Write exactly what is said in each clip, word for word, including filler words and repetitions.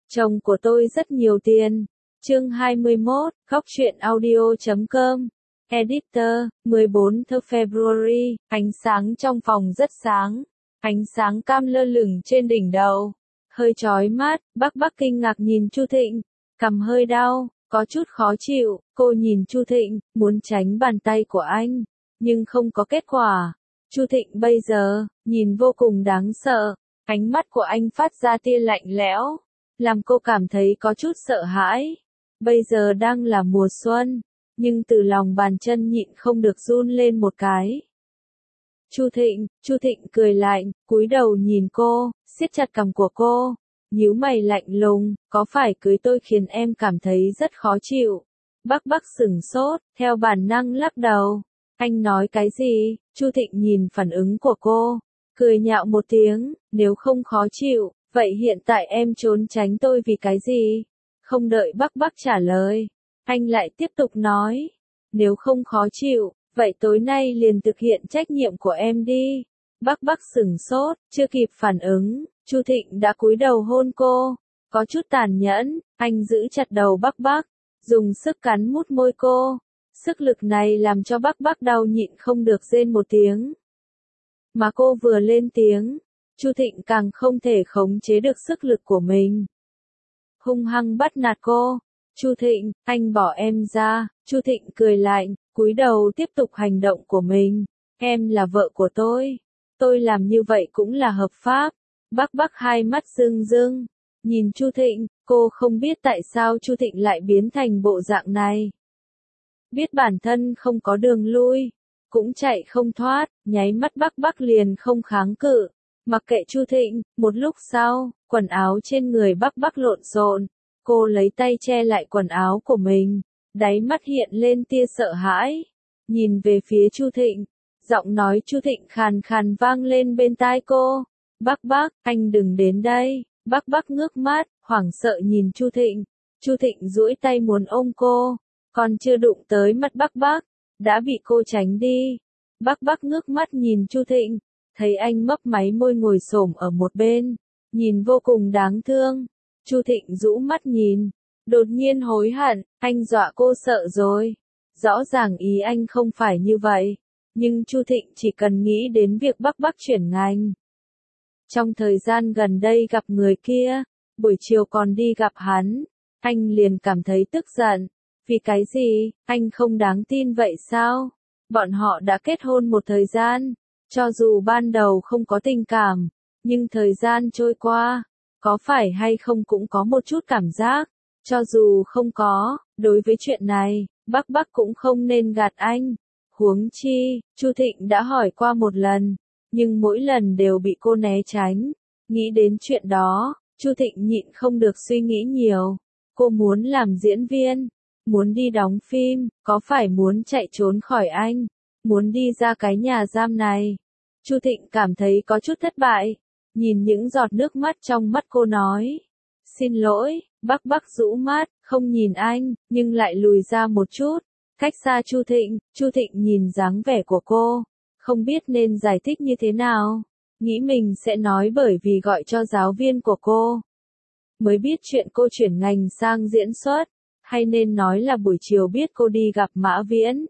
Chồng của tôi rất nhiều tiền. Chương hai mươi mốt, Góc truyện audio chấm com. Editor, mười bốn tháng February, ánh sáng trong phòng rất sáng. Ánh sáng cam lơ lửng trên đỉnh đầu. Hơi chói mắt, bác bác kinh ngạc nhìn Chu Thịnh. Cằm hơi đau, có chút khó chịu, cô nhìn Chu Thịnh, muốn tránh bàn tay của anh. Nhưng không có kết quả. Chu Thịnh bây giờ, nhìn vô cùng đáng sợ. Ánh mắt của anh phát ra tia lạnh lẽo. Làm cô cảm thấy có chút sợ hãi. Bây giờ đang là mùa xuân, nhưng từ lòng bàn chân nhịn không được run lên một cái. Chu Thịnh, Chu Thịnh cười lạnh, cúi đầu nhìn cô, siết chặt cằm của cô, nhíu mày lạnh lùng, có phải cưới tôi khiến em cảm thấy rất khó chịu? Bác bác sửng sốt, theo bản năng lắc đầu. Anh nói cái gì? Chu Thịnh nhìn phản ứng của cô, cười nhạo một tiếng, nếu không khó chịu, vậy hiện tại em trốn tránh tôi vì cái gì? Không đợi bác bác trả lời, anh lại tiếp tục nói, nếu không khó chịu, vậy tối nay liền thực hiện trách nhiệm của em đi. Bác bác sửng sốt, chưa kịp phản ứng, Chu Thịnh đã cúi đầu hôn cô, có chút tàn nhẫn, anh giữ chặt đầu bác bác, dùng sức cắn mút môi cô. Sức lực này làm cho bác bác đau nhịn không được rên một tiếng. Mà cô vừa lên tiếng, Chu Thịnh càng không thể khống chế được sức lực của mình. Hung hăng bắt nạt cô. Chu Thịnh, anh bỏ em ra. Chu Thịnh cười lạnh, cúi đầu tiếp tục hành động của mình. Em là vợ của tôi. Tôi làm như vậy cũng là hợp pháp. Bác bác hai mắt rưng rưng. Nhìn Chu Thịnh, cô không biết tại sao Chu Thịnh lại biến thành bộ dạng này. Biết bản thân không có đường lui, cũng chạy không thoát, nháy mắt bác bác liền không kháng cự. Mặc kệ Chu Thịnh, một lúc sau, quần áo trên người bác bác lộn xộn, cô lấy tay che lại quần áo của mình, đáy mắt hiện lên tia sợ hãi, nhìn về phía Chu Thịnh, giọng nói Chu Thịnh khàn khàn vang lên bên tai cô, bác bác, anh đừng đến đây, bác bác ngước mắt, hoảng sợ nhìn Chu Thịnh, Chu Thịnh duỗi tay muốn ôm cô, còn chưa đụng tới mắt bác bác, đã bị cô tránh đi, bác bác ngước mắt nhìn Chu Thịnh, thấy anh mấp máy môi ngồi xổm ở một bên, nhìn vô cùng đáng thương. Chu Thịnh rũ mắt nhìn, đột nhiên hối hận, anh dọa cô sợ rồi. Rõ ràng ý anh không phải như vậy, nhưng Chu Thịnh chỉ cần nghĩ đến việc bác bác chuyển ngành. Trong thời gian gần đây gặp người kia, buổi chiều còn đi gặp hắn, anh liền cảm thấy tức giận. Vì cái gì, anh không đáng tin vậy sao? Bọn họ đã kết hôn một thời gian. Cho dù ban đầu không có tình cảm, nhưng thời gian trôi qua, có phải hay không cũng có một chút cảm giác. Cho dù không có, đối với chuyện này, bác bác cũng không nên gạt anh. Huống chi, Chu Thịnh đã hỏi qua một lần, nhưng mỗi lần đều bị cô né tránh. Nghĩ đến chuyện đó, Chu Thịnh nhịn không được suy nghĩ nhiều. Cô muốn làm diễn viên, muốn đi đóng phim, có phải muốn chạy trốn khỏi anh? Muốn đi ra cái nhà giam này. Chu Thịnh cảm thấy có chút thất bại, nhìn những giọt nước mắt trong mắt cô nói. Xin lỗi, bác bác rũ mắt, không nhìn anh, nhưng lại lùi ra một chút, cách xa Chu Thịnh. Chu Thịnh nhìn dáng vẻ của cô, không biết nên giải thích như thế nào, nghĩ mình sẽ nói bởi vì gọi cho giáo viên của cô. Mới biết chuyện cô chuyển ngành sang diễn xuất, hay nên nói là buổi chiều biết cô đi gặp Mã Viễn.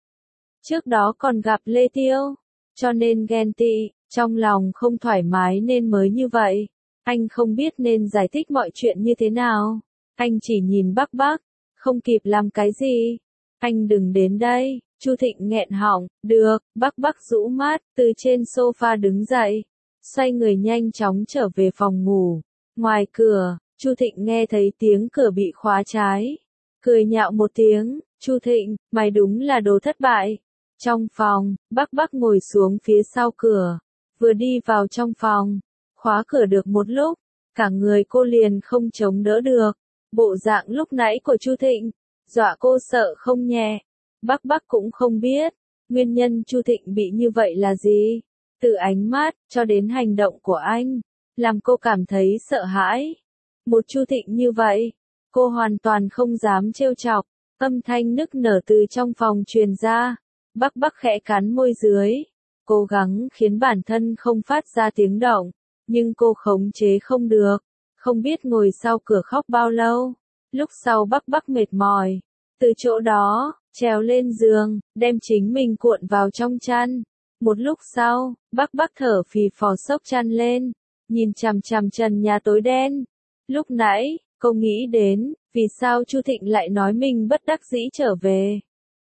Trước đó còn gặp Lê Tiêu, cho nên ghen tị, trong lòng không thoải mái nên mới như vậy. Anh không biết nên giải thích mọi chuyện như thế nào. Anh chỉ nhìn bác bác, không kịp làm cái gì. Anh đừng đến đây, Chu Thịnh nghẹn họng, được, bác bác rũ mắt, từ trên sofa đứng dậy, xoay người nhanh chóng trở về phòng ngủ. Ngoài cửa, Chu Thịnh nghe thấy tiếng cửa bị khóa trái, cười nhạo một tiếng, Chu Thịnh, mày đúng là đồ thất bại. Trong phòng, bác bác ngồi xuống phía sau cửa, vừa đi vào trong phòng, khóa cửa được một lúc, cả người cô liền không chống đỡ được. Bộ dạng lúc nãy của Chu Thịnh, dọa cô sợ không nhẹ. Bác bác cũng không biết, nguyên nhân Chu Thịnh bị như vậy là gì. Từ ánh mắt, cho đến hành động của anh, làm cô cảm thấy sợ hãi. Một Chu Thịnh như vậy, cô hoàn toàn không dám trêu chọc, âm thanh nức nở từ trong phòng truyền ra. Bác bác khẽ cắn môi dưới, cố gắng khiến bản thân không phát ra tiếng động, nhưng cô khống chế không được, không biết ngồi sau cửa khóc bao lâu. Lúc sau Bắc Bắc mệt mỏi, từ chỗ đó, trèo lên giường, đem chính mình cuộn vào trong chăn. Một lúc sau, Bắc Bắc thở phì phò xốc chăn lên, nhìn chằm chằm trần nhà tối đen. Lúc nãy, cô nghĩ đến, vì sao Chu Thịnh lại nói mình bất đắc dĩ trở về.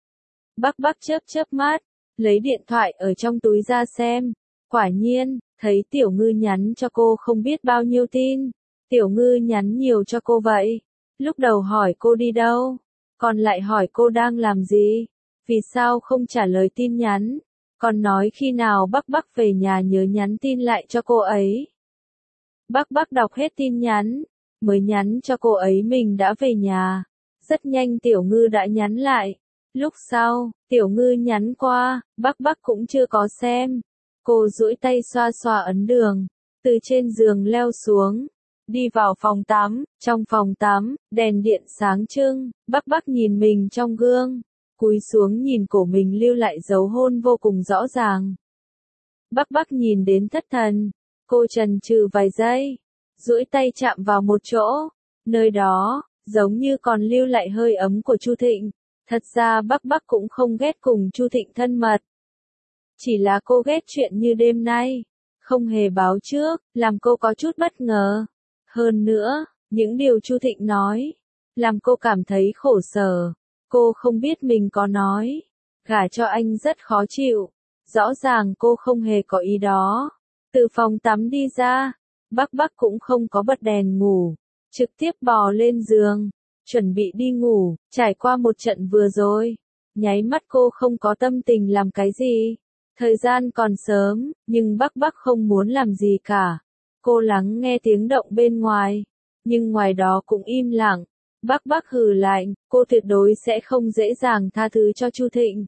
Bắc Bắc chớp chớp mắt, lấy điện thoại ở trong túi ra xem. Quả nhiên, thấy Tiểu Ngư nhắn cho cô không biết bao nhiêu tin. Tiểu Ngư nhắn nhiều cho cô vậy. Lúc đầu hỏi cô đi đâu, còn lại hỏi cô đang làm gì, vì sao không trả lời tin nhắn, còn nói khi nào Bắc Bắc về nhà nhớ nhắn tin lại cho cô ấy. Bắc Bắc đọc hết tin nhắn, mới nhắn cho cô ấy mình đã về nhà. Rất nhanh Tiểu Ngư đã nhắn lại. Lúc sau, Tiểu Ngư nhắn qua, Bắc Bắc cũng chưa có xem. Cô duỗi tay xoa xoa ấn đường, từ trên giường leo xuống, đi vào phòng tắm. Trong phòng tắm, đèn điện sáng trưng, Bắc Bắc nhìn mình trong gương, cúi xuống nhìn cổ mình lưu lại dấu hôn vô cùng rõ ràng. Bắc Bắc nhìn đến thất thần, cô chần chừ vài giây, duỗi tay chạm vào một chỗ, nơi đó, giống như còn lưu lại hơi ấm của Chu Thịnh. Thật ra Bắc Bắc cũng không ghét cùng Chu Thịnh thân mật. Chỉ là cô ghét chuyện như đêm nay, không hề báo trước, làm cô có chút bất ngờ. Hơn nữa, những điều Chu Thịnh nói, làm cô cảm thấy khổ sở. Cô không biết mình có nói, gả cho anh rất khó chịu. Rõ ràng cô không hề có ý đó. Từ phòng tắm đi ra, Bắc Bắc cũng không có bật đèn ngủ, trực tiếp bò lên giường, chuẩn bị đi ngủ. Trải qua một trận vừa rồi, nháy mắt cô không có tâm tình làm cái gì. Thời gian còn sớm, nhưng Bắc Bắc không muốn làm gì cả. Cô lắng nghe tiếng động bên ngoài, nhưng ngoài đó cũng im lặng. Bắc Bắc hừ lạnh, cô tuyệt đối sẽ không dễ dàng tha thứ cho Chu Thịnh.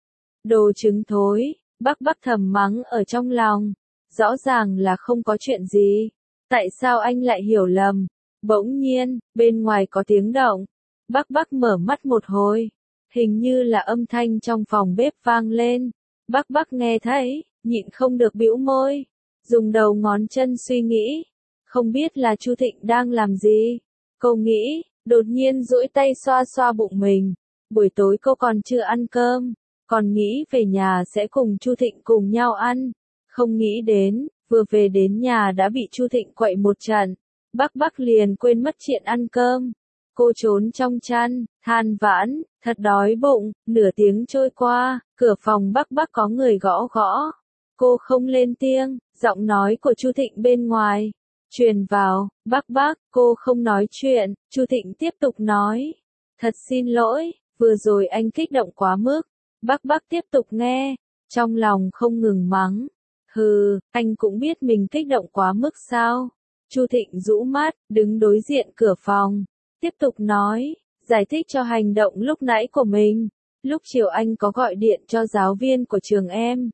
Đồ trứng thối, Bắc Bắc thầm mắng ở trong lòng. Rõ ràng là không có chuyện gì. Tại sao anh lại hiểu lầm? Bỗng nhiên, bên ngoài có tiếng động. Bắc Bắc mở mắt một hồi. Hình như là âm thanh trong phòng bếp vang lên. Bắc Bắc nghe thấy, nhịn không được bĩu môi. Dùng đầu ngón chân suy nghĩ. Không biết là Chu Thịnh đang làm gì. Cô nghĩ, đột nhiên duỗi tay xoa xoa bụng mình. Buổi tối cô còn chưa ăn cơm. Còn nghĩ về nhà sẽ cùng Chu Thịnh cùng nhau ăn. Không nghĩ đến, vừa về đến nhà đã bị Chu Thịnh quậy một trận. Bắc Bắc liền quên mất chuyện ăn cơm. Cô trốn trong chăn, than vãn, thật đói bụng. Nửa tiếng trôi qua, cửa phòng Bắc Bắc có người gõ gõ. Cô không lên tiếng, giọng nói của Chu Thịnh bên ngoài truyền vào. Bắc Bắc, cô không nói chuyện. Chu Thịnh tiếp tục nói, thật xin lỗi, vừa rồi anh kích động quá mức. Bắc Bắc tiếp tục nghe, trong lòng không ngừng mắng. Hừ, anh cũng biết mình kích động quá mức sao? Chu Thịnh rũ mắt, đứng đối diện cửa phòng, tiếp tục nói, giải thích cho hành động lúc nãy của mình. Lúc chiều anh có gọi điện cho giáo viên của trường em.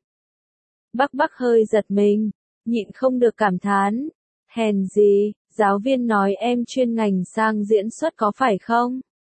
Bắc Bắc hơi giật mình, nhịn không được cảm thán. Hèn gì, giáo viên nói em chuyên ngành sang diễn xuất có phải không?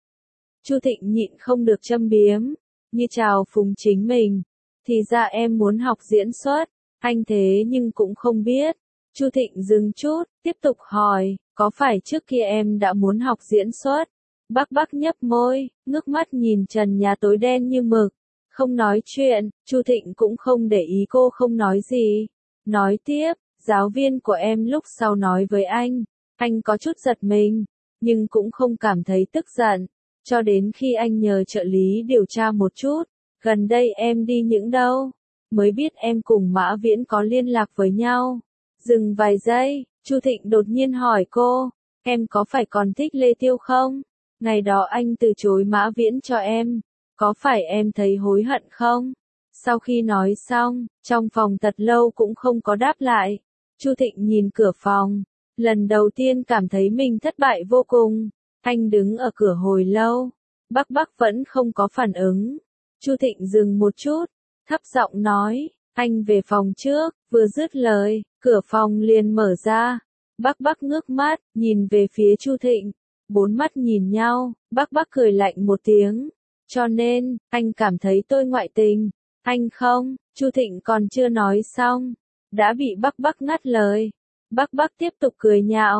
Chu Thịnh nhịn không được châm biếm, như chào phúng chính mình. Thì ra em muốn học diễn xuất, anh thế nhưng cũng không biết. Chu Thịnh dừng chút, tiếp tục hỏi, có phải trước kia em đã muốn học diễn xuất? Bắc Bắc nhấp môi, ngước mắt nhìn trần nhà tối đen như mực, không nói chuyện. Chu Thịnh cũng không để ý cô không nói gì. Nói tiếp, giáo viên của em lúc sau nói với anh, anh có chút giật mình, nhưng cũng không cảm thấy tức giận. Cho đến khi anh nhờ trợ lý điều tra một chút, gần đây em đi những đâu, mới biết em cùng Mã Viễn có liên lạc với nhau. Dừng vài giây, Chu Thịnh đột nhiên hỏi cô, em có phải còn thích Lê Tiêu không? Ngày đó anh từ chối Mã Viễn cho em, có phải em thấy hối hận không? Sau khi nói xong, trong phòng thật lâu cũng không có đáp lại. Chu Thịnh nhìn cửa phòng, lần đầu tiên cảm thấy mình thất bại vô cùng. Anh đứng ở cửa hồi lâu, Bắc Bắc vẫn không có phản ứng. Chu Thịnh dừng một chút, thấp giọng nói, anh về phòng trước. Vừa dứt lời, cửa phòng liền mở ra. Bắc Bắc ngước mắt, nhìn về phía Chu Thịnh. Bốn mắt nhìn nhau, Bắc Bắc cười lạnh một tiếng. Cho nên, anh cảm thấy tôi ngoại tình. Anh không, Chu Thịnh còn chưa nói xong, đã bị Bắc Bắc ngắt lời. Bắc Bắc tiếp tục cười nhạo,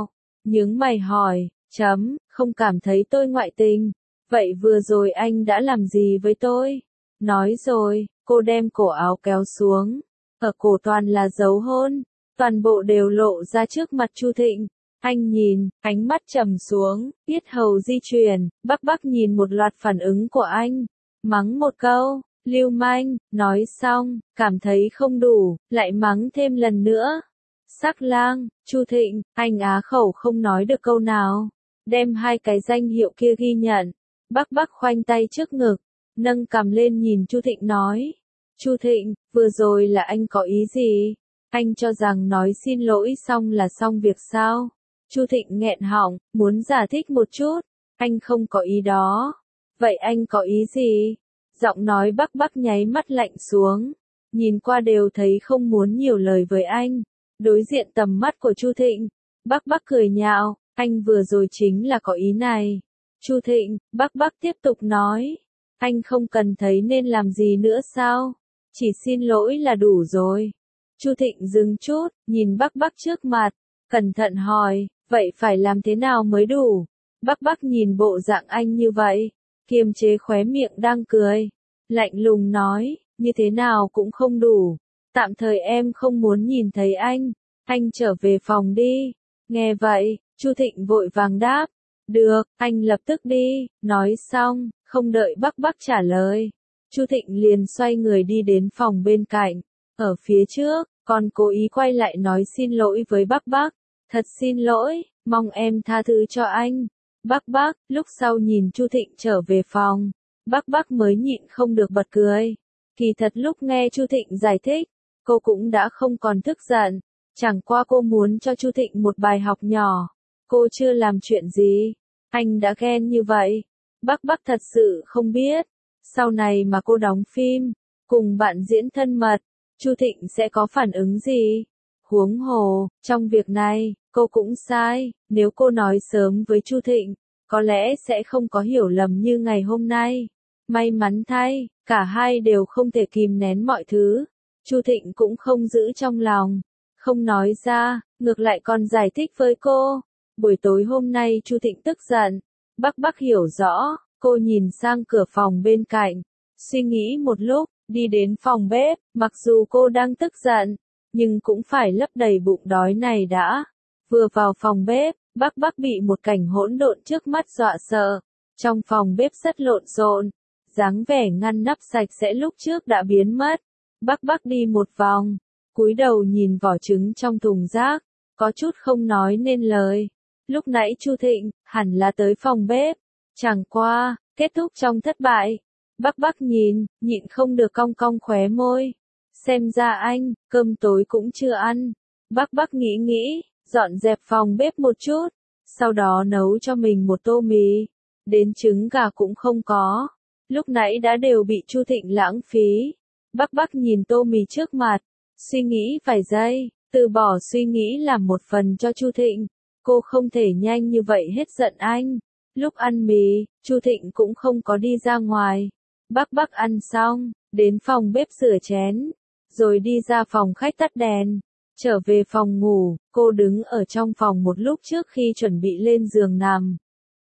nhướng mày hỏi, chấm, không cảm thấy tôi ngoại tình. Vậy vừa rồi anh đã làm gì với tôi? Nói rồi, cô đem cổ áo kéo xuống. Ở cổ toàn là dấu hôn, toàn bộ đều lộ ra trước mặt Chu Thịnh. Anh nhìn, ánh mắt trầm xuống, yết hầu di chuyển, Bắc Bắc nhìn một loạt phản ứng của anh. Mắng một câu, lưu manh, nói xong, cảm thấy không đủ, lại mắng thêm lần nữa. Sắc lang, Chu Thịnh, anh á khẩu không nói được câu nào. Đem hai cái danh hiệu kia ghi nhận. Bắc Bắc khoanh tay trước ngực, nâng cằm lên nhìn Chu Thịnh nói. Chu Thịnh, vừa rồi là anh có ý gì? Anh cho rằng nói xin lỗi xong là xong việc sao? Chu Thịnh nghẹn họng, muốn giải thích một chút. Anh không có ý đó. Vậy anh có ý gì? Giọng nói Bắc Bắc nháy mắt lạnh xuống. Nhìn qua đều thấy không muốn nhiều lời với anh. Đối diện tầm mắt của Chu Thịnh, Bắc Bắc cười nhạo, anh vừa rồi chính là có ý này. Chu Thịnh, Bắc Bắc tiếp tục nói, anh không cần thấy nên làm gì nữa sao? Chỉ xin lỗi là đủ rồi. Chu Thịnh dừng chút, nhìn Bắc Bắc trước mặt, cẩn thận hỏi, vậy phải làm thế nào mới đủ? Bắc Bắc nhìn bộ dạng anh như vậy, kiềm chế khóe miệng đang cười, lạnh lùng nói, như thế nào cũng không đủ. Tạm thời em không muốn nhìn thấy anh, anh trở về phòng đi. Nghe vậy, Chu Thịnh vội vàng đáp, được, anh lập tức đi. Nói xong, không đợi Bắc Bắc trả lời, Chu Thịnh liền xoay người đi đến phòng bên cạnh. Ở phía trước, còn cố ý quay lại nói xin lỗi với Bắc Bắc. Thật xin lỗi, mong em tha thứ cho anh. Bắc Bắc, lúc sau nhìn Chu Thịnh trở về phòng, Bắc Bắc mới nhịn không được bật cười. Kỳ thật lúc nghe Chu Thịnh giải thích, cô cũng đã không còn tức giận, chẳng qua cô muốn cho Chu Thịnh một bài học nhỏ. Cô chưa làm chuyện gì, anh đã ghen như vậy. Bắc Bắc thật sự không biết, sau này mà cô đóng phim, cùng bạn diễn thân mật, Chu Thịnh sẽ có phản ứng gì? Huống hồ, trong việc này, cô cũng sai, nếu cô nói sớm với Chu Thịnh, có lẽ sẽ không có hiểu lầm như ngày hôm nay. May mắn thay, cả hai đều không thể kìm nén mọi thứ. Chu Thịnh cũng không giữ trong lòng, không nói ra, ngược lại còn giải thích với cô. Buổi tối hôm nay Chu Thịnh tức giận, Bắc Bắc hiểu rõ, cô nhìn sang cửa phòng bên cạnh, suy nghĩ một lúc, đi đến phòng bếp, mặc dù cô đang tức giận, nhưng cũng phải lấp đầy bụng đói này đã. Vừa vào phòng bếp, Bắc Bắc bị một cảnh hỗn độn trước mắt dọa sợ. Trong phòng bếp rất lộn xộn, dáng vẻ ngăn nắp sạch sẽ lúc trước đã biến mất. Bắc Bắc đi một vòng, cúi đầu nhìn vỏ trứng trong thùng rác, có chút không nói nên lời. Lúc nãy Chu Thịnh hẳn là tới phòng bếp, chẳng qua kết thúc trong thất bại. Bắc Bắc nhìn, nhịn không được cong cong khóe môi. Xem ra anh, cơm tối cũng chưa ăn. Bắc Bắc nghĩ nghĩ, dọn dẹp phòng bếp một chút, sau đó nấu cho mình một tô mì. Đến trứng gà cũng không có, lúc nãy đã đều bị Chu Thịnh lãng phí. Bắc Bắc nhìn tô mì trước mặt, suy nghĩ vài giây, từ bỏ suy nghĩ làm một phần cho Chu Thịnh. Cô không thể nhanh như vậy hết giận anh. Lúc ăn mì, Chu Thịnh cũng không có đi ra ngoài. Bắc Bắc ăn xong, đến phòng bếp rửa chén, rồi đi ra phòng khách tắt đèn. Trở về phòng ngủ, cô đứng ở trong phòng một lúc trước khi chuẩn bị lên giường nằm.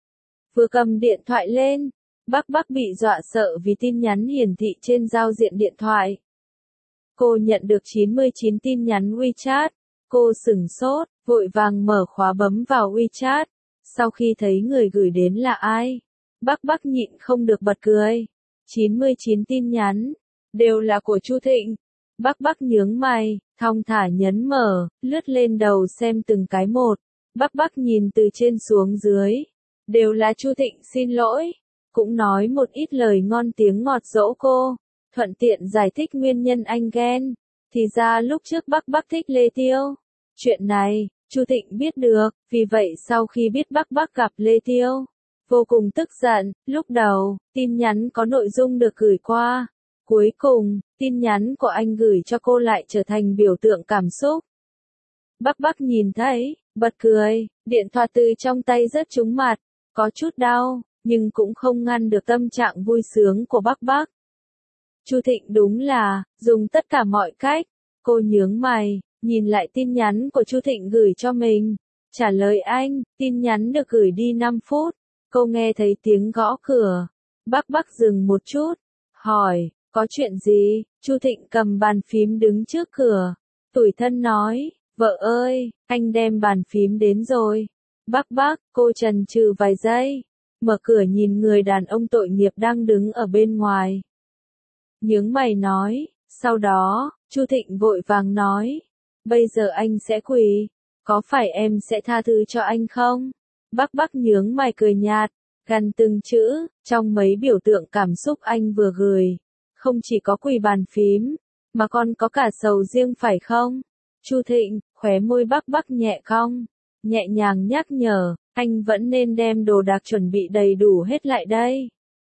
Vừa cầm điện thoại lên, Bắc Bắc bị dọa sợ vì tin nhắn hiển thị trên giao diện điện thoại. Cô nhận được chín mươi chín tin nhắn WeChat. Cô sửng sốt, vội vàng mở khóa bấm vào WeChat. Sau khi thấy người gửi đến là ai, Bắc Bắc nhịn không được bật cười. chín mươi chín tin nhắn, đều là của Chu Thịnh. Bắc Bắc nhướng mày, thong thả nhấn mở, lướt lên đầu xem từng cái một. Bắc Bắc nhìn từ trên xuống dưới, đều là Chu Thịnh xin lỗi, cũng nói một ít lời ngon tiếng ngọt dỗ cô, thuận tiện giải thích nguyên nhân anh ghen. Thì ra lúc trước Bắc Bắc thích Lê Tiêu. Chuyện này, Chu Thịnh biết được, vì vậy sau khi biết Bắc Bắc gặp Lê Tiêu, vô cùng tức giận. Lúc đầu, tin nhắn có nội dung được gửi qua. Cuối cùng, tin nhắn của anh gửi cho cô lại trở thành biểu tượng cảm xúc. Bắc Bắc nhìn thấy, bật cười, điện thoại từ trong tay rớt trúng mặt, có chút đau, nhưng cũng không ngăn được tâm trạng vui sướng của Bắc Bắc. Chu Thịnh đúng là, dùng tất cả mọi cách. Cô nhướng mày, nhìn lại tin nhắn của Chu Thịnh gửi cho mình. Trả lời anh, tin nhắn được gửi đi năm phút. Cô nghe thấy tiếng gõ cửa. Bắc Bắc dừng một chút, hỏi, có chuyện gì? Chu Thịnh cầm bàn phím đứng trước cửa. Tủi thân nói, vợ ơi, anh đem bàn phím đến rồi. Bắc Bắc, cô chần chừ vài giây, mở cửa nhìn người đàn ông tội nghiệp đang đứng ở bên ngoài. Nhướng mày nói, sau đó, Chu Thịnh vội vàng nói, bây giờ anh sẽ quỳ, có phải em sẽ tha thứ cho anh không? Bắc Bắc nhướng mày cười nhạt, gằn từng chữ, trong mấy biểu tượng cảm xúc anh vừa gửi, không chỉ có quỳ bàn phím, mà còn có cả sầu riêng phải không? Chu Thịnh, khóe môi Bắc Bắc nhẹ cong, nhẹ nhàng nhắc nhở, anh vẫn nên đem đồ đạc chuẩn bị đầy đủ hết lại đây.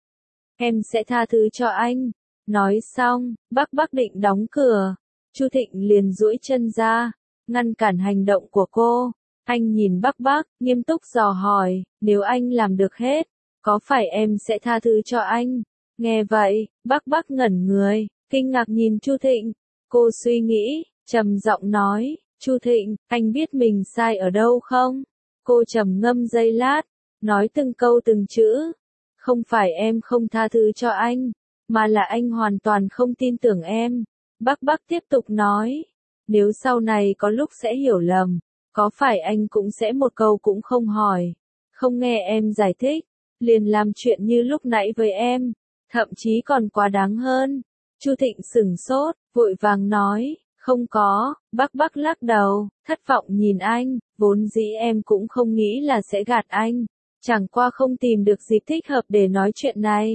Em sẽ tha thứ cho anh. Nói xong, Bắc Bắc định đóng cửa. Chu Thịnh liền duỗi chân ra, ngăn cản hành động của cô. Anh nhìn Bắc Bắc, nghiêm túc dò hỏi, nếu anh làm được hết, có phải em sẽ tha thứ cho anh? Nghe vậy, Bắc Bắc ngẩn người, kinh ngạc nhìn Chu Thịnh. Cô suy nghĩ, trầm giọng nói, Chu Thịnh, anh biết mình sai ở đâu không? Cô trầm ngâm giây lát, nói từng câu từng chữ. Không phải em không tha thứ cho anh, mà là anh hoàn toàn không tin tưởng em. Bắc Bắc tiếp tục nói, nếu sau này có lúc sẽ hiểu lầm, có phải anh cũng sẽ một câu cũng không hỏi, không nghe em giải thích, liền làm chuyện như lúc nãy với em, thậm chí còn quá đáng hơn. Chu Thịnh sửng sốt, vội vàng nói, không có. Bắc Bắc lắc đầu, thất vọng nhìn anh, vốn dĩ em cũng không nghĩ là sẽ gạt anh, chẳng qua không tìm được dịp thích hợp để nói chuyện này.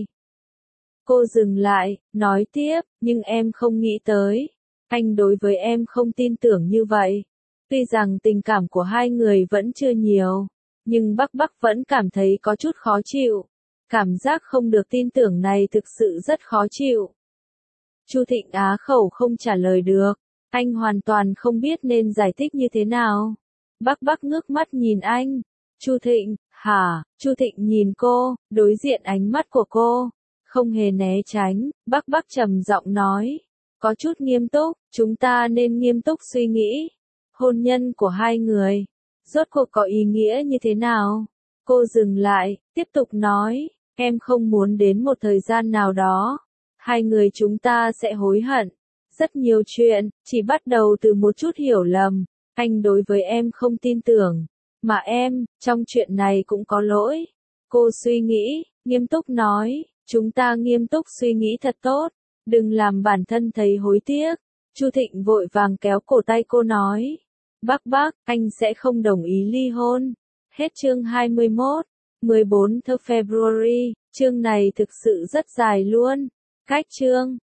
Cô dừng lại, nói tiếp, nhưng em không nghĩ tới, anh đối với em không tin tưởng như vậy. Tuy rằng tình cảm của hai người vẫn chưa nhiều, nhưng Bắc Bắc vẫn cảm thấy có chút khó chịu. Cảm giác không được tin tưởng này thực sự rất khó chịu. Chu Thịnh á khẩu không trả lời được, anh hoàn toàn không biết nên giải thích như thế nào. Bắc Bắc ngước mắt nhìn anh. Chu Thịnh, hả? Chu Thịnh nhìn cô, đối diện ánh mắt của cô, không hề né tránh. Bắc Bắc trầm giọng nói, có chút nghiêm túc, chúng ta nên nghiêm túc suy nghĩ. Hôn nhân của hai người, rốt cuộc có ý nghĩa như thế nào? Cô dừng lại, tiếp tục nói, em không muốn đến một thời gian nào đó, hai người chúng ta sẽ hối hận. Rất nhiều chuyện, chỉ bắt đầu từ một chút hiểu lầm. Anh đối với em không tin tưởng, mà em, trong chuyện này cũng có lỗi. Cô suy nghĩ, nghiêm túc nói, chúng ta nghiêm túc suy nghĩ thật tốt, đừng làm bản thân thấy hối tiếc. Chu Thịnh vội vàng kéo cổ tay cô nói, Bắc Bắc, anh sẽ không đồng ý ly hôn. Hết chương hai mươi mốt, mười bốn tháng February, chương này thực sự rất dài luôn. Cách chương